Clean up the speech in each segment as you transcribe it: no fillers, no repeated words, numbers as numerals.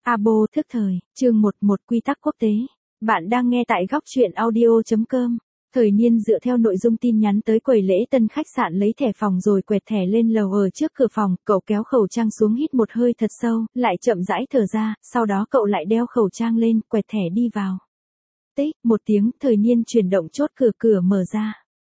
Abo thức thời, chương 11 quy tắc quốc tế. Bạn đang nghe tại góc truyện audio.com. Thời Niên dựa theo nội dung tin nhắn tới quầy lễ tân khách sạn lấy thẻ phòng rồi quẹt thẻ lên lầu ở trước cửa phòng, cậu kéo khẩu trang xuống hít một hơi thật sâu, lại chậm rãi thở ra, sau đó cậu lại đeo khẩu trang lên, quẹt thẻ đi vào. Tích, một tiếng, Thời Niên chuyển động chốt cửa mở ra.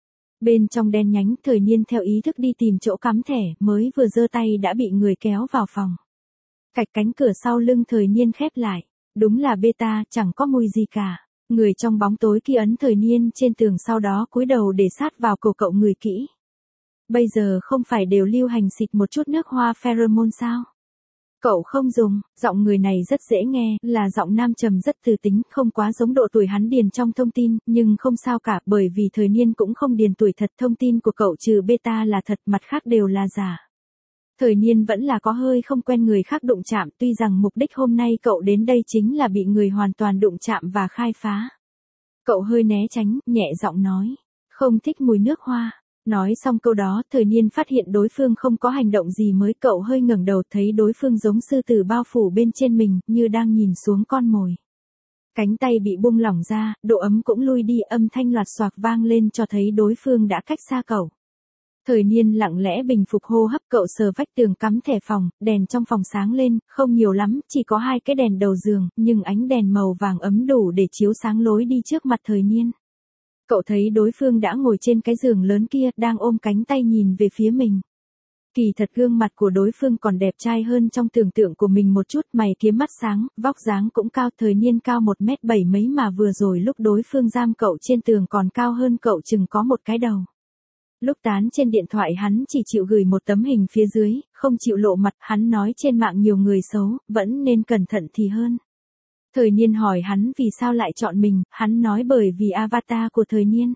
Bên trong đen nhánh, Thời Niên theo ý thức đi tìm chỗ cắm thẻ, mới vừa giơ tay đã bị người kéo vào phòng. Cạch cánh cửa sau lưng Thời Niên khép lại. Đúng là beta, chẳng có mùi gì cả. Người trong bóng tối kia ấn Thời Niên trên tường sau đó cúi đầu để sát vào cổ cậu ngửi kỹ. Bây giờ không phải đều lưu hành xịt một chút nước hoa pheromone sao? Cậu không dùng, giọng người này rất dễ nghe, là giọng nam trầm rất từ tính, không quá giống độ tuổi hắn điền trong thông tin, nhưng không sao cả, bởi vì Thời Niên cũng không điền tuổi thật, thông tin của cậu trừ beta là thật, mặt khác đều là giả. Thời Niên vẫn là có hơi không quen người khác đụng chạm, tuy rằng mục đích hôm nay cậu đến đây chính là bị người hoàn toàn đụng chạm và khai phá. Cậu hơi né tránh, nhẹ giọng nói, không thích mùi nước hoa. Nói xong câu đó, Thời Niên phát hiện đối phương không có hành động gì mới, cậu hơi ngẩng đầu thấy đối phương giống sư tử bao phủ bên trên mình, như đang nhìn xuống con mồi. Cánh tay bị buông lỏng ra, độ ấm cũng lui đi, âm thanh loạt xoạc vang lên cho thấy đối phương đã cách xa cậu. Thời Niên lặng lẽ bình phục hô hấp, cậu sờ vách tường cắm thẻ phòng, đèn trong phòng sáng lên, không nhiều lắm, chỉ có 2 cái đèn đầu giường, nhưng ánh đèn màu vàng ấm đủ để chiếu sáng lối đi trước mặt Thời Niên. Cậu thấy đối phương đã ngồi trên cái giường lớn kia, đang ôm cánh tay nhìn về phía mình. Kỳ thật gương mặt của đối phương còn đẹp trai hơn trong tưởng tượng của mình một chút, mày kiếm mắt sáng, vóc dáng cũng cao, Thời Niên cao 1m7 mấy mà vừa rồi lúc đối phương giam cậu trên tường còn cao hơn cậu chừng có một cái đầu. Lúc tán trên điện thoại hắn chỉ chịu gửi một tấm hình phía dưới, không chịu lộ mặt, hắn nói trên mạng nhiều người xấu, vẫn nên cẩn thận thì hơn. Thời Niên hỏi hắn vì sao lại chọn mình, hắn nói bởi vì avatar của Thời Niên.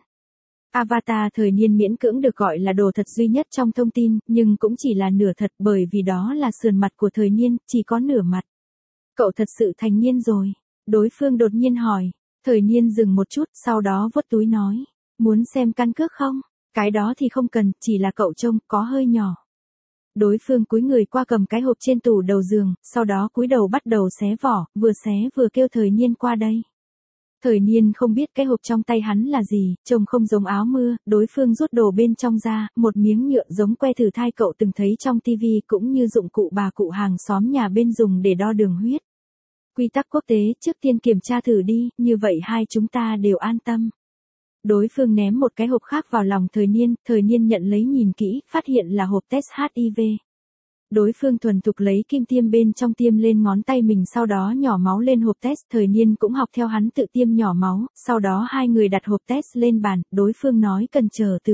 Avatar Thời Niên miễn cưỡng được gọi là đồ thật duy nhất trong thông tin, nhưng cũng chỉ là nửa thật bởi vì đó là sườn mặt của Thời Niên, chỉ có nửa mặt. Cậu thật sự thành niên rồi. Đối phương đột nhiên hỏi. Thời Niên dừng một chút, sau đó vuốt túi nói. Muốn xem căn cước không? Cái đó thì không cần, chỉ là cậu trông có hơi nhỏ. Đối phương cúi người qua cầm cái hộp trên tủ đầu giường, sau đó cúi đầu bắt đầu xé vỏ, vừa xé vừa kêu Thời Niên qua đây. Thời Niên không biết cái hộp trong tay hắn là gì, trông không giống áo mưa, đối phương rút đồ bên trong ra, một miếng nhựa giống que thử thai cậu từng thấy trong tivi, cũng như dụng cụ bà cụ hàng xóm nhà bên dùng để đo đường huyết. Quy tắc quốc tế, trước tiên kiểm tra thử đi, như vậy hai chúng ta đều an tâm. Đối phương ném một cái hộp khác vào lòng Thời Niên nhận lấy nhìn kỹ, phát hiện là hộp test HIV. Đối phương thuần thục lấy kim tiêm bên trong tiêm lên ngón tay mình, sau đó nhỏ máu lên hộp test, Thời Niên cũng học theo hắn tự tiêm nhỏ máu, sau đó hai người đặt hộp test lên bàn, đối phương nói cần chờ từ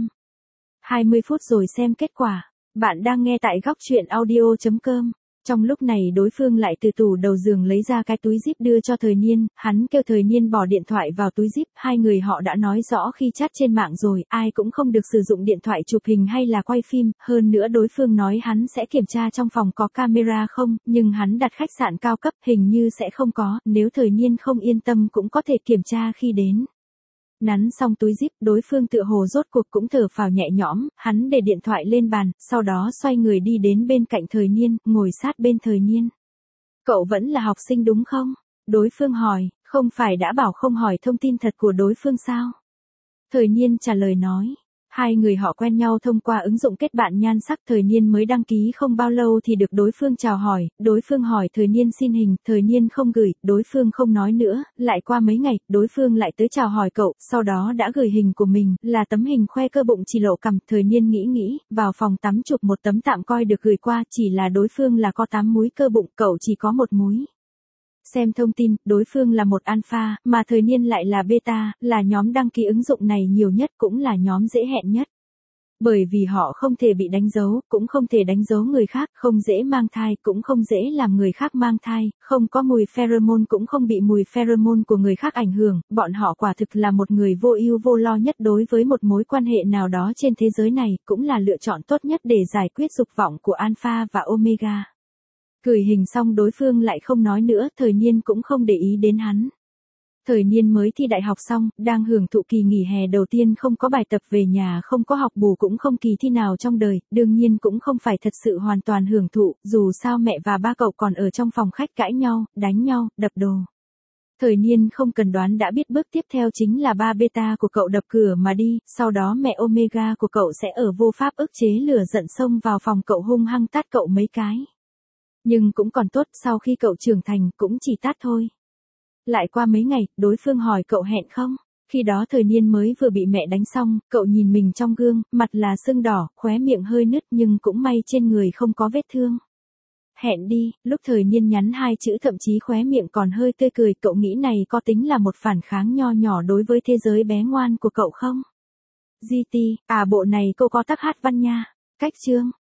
15-20 phút rồi xem kết quả. Bạn đang nghe tại góc truyện audio.com. Trong lúc này đối phương lại từ tủ đầu giường lấy ra cái túi zip đưa cho Thời Niên, hắn kêu Thời Niên bỏ điện thoại vào túi zip, hai người họ đã nói rõ khi chat trên mạng rồi, ai cũng không được sử dụng điện thoại chụp hình hay là quay phim, hơn nữa đối phương nói hắn sẽ kiểm tra trong phòng có camera không, nhưng hắn đặt khách sạn cao cấp, hình như sẽ không có, nếu Thời Niên không yên tâm cũng có thể kiểm tra khi đến. Nắn xong túi zip, đối phương tựa hồ rốt cuộc cũng thở phào nhẹ nhõm, hắn để điện thoại lên bàn, sau đó xoay người đi đến bên cạnh Thời Niên, ngồi sát bên Thời Niên. Cậu vẫn là học sinh đúng không? Đối phương hỏi, không phải đã bảo không hỏi thông tin thật của đối phương sao? Thời Niên trả lời nói. Hai người họ quen nhau thông qua ứng dụng kết bạn nhan sắc, Thời Niên mới đăng ký không bao lâu thì được đối phương chào hỏi, đối phương hỏi Thời Niên xin hình, Thời Niên không gửi, đối phương không nói nữa, lại qua mấy ngày, đối phương lại tới chào hỏi cậu, sau đó đã gửi hình của mình, là tấm hình khoe cơ bụng chỉ lộ cằm, Thời Niên nghĩ, vào phòng tắm chụp một tấm tạm coi được gửi qua, chỉ là đối phương là có 8 múi cơ bụng, cậu chỉ có 1 múi. Xem thông tin, đối phương là một alpha, mà Thời Niên lại là beta, là nhóm đăng ký ứng dụng này nhiều nhất, cũng là nhóm dễ hẹn nhất. Bởi vì họ không thể bị đánh dấu, cũng không thể đánh dấu người khác, không dễ mang thai, cũng không dễ làm người khác mang thai, không có mùi pheromone cũng không bị mùi pheromone của người khác ảnh hưởng, bọn họ quả thực là một người vô ưu vô lo nhất đối với một mối quan hệ nào đó trên thế giới này, cũng là lựa chọn tốt nhất để giải quyết dục vọng của alpha và omega. Gửi hình xong đối phương lại không nói nữa, Thời Niên cũng không để ý đến hắn. Thời niên mới thi đại học xong, đang hưởng thụ kỳ nghỉ hè đầu tiên, không có bài tập về nhà, không có học bù, cũng không kỳ thi nào trong đời, đương nhiên cũng không phải thật sự hoàn toàn hưởng thụ, dù sao mẹ và ba cậu còn ở trong phòng khách cãi nhau, đánh nhau, đập đồ. Thời niên không cần đoán đã biết bước tiếp theo chính là ba beta của cậu đập cửa mà đi, sau đó mẹ omega của cậu sẽ ở vô pháp ức chế lửa giận xông vào phòng cậu hung hăng tát cậu mấy cái. Nhưng cũng còn tốt, sau khi cậu trưởng thành cũng chỉ tát thôi. Lại qua mấy ngày, đối phương hỏi cậu hẹn không? Khi đó thời niên mới vừa bị mẹ đánh xong, cậu nhìn mình trong gương, mặt là sưng đỏ, khóe miệng hơi nứt nhưng cũng may trên người không có vết thương. Hẹn đi, lúc thời niên nhắn hai chữ thậm chí khóe miệng còn hơi tươi cười, cậu nghĩ này có tính là một phản kháng nho nhỏ đối với thế giới bé ngoan của cậu không? GT, bộ này cô có tác hát văn nha. Cách chương.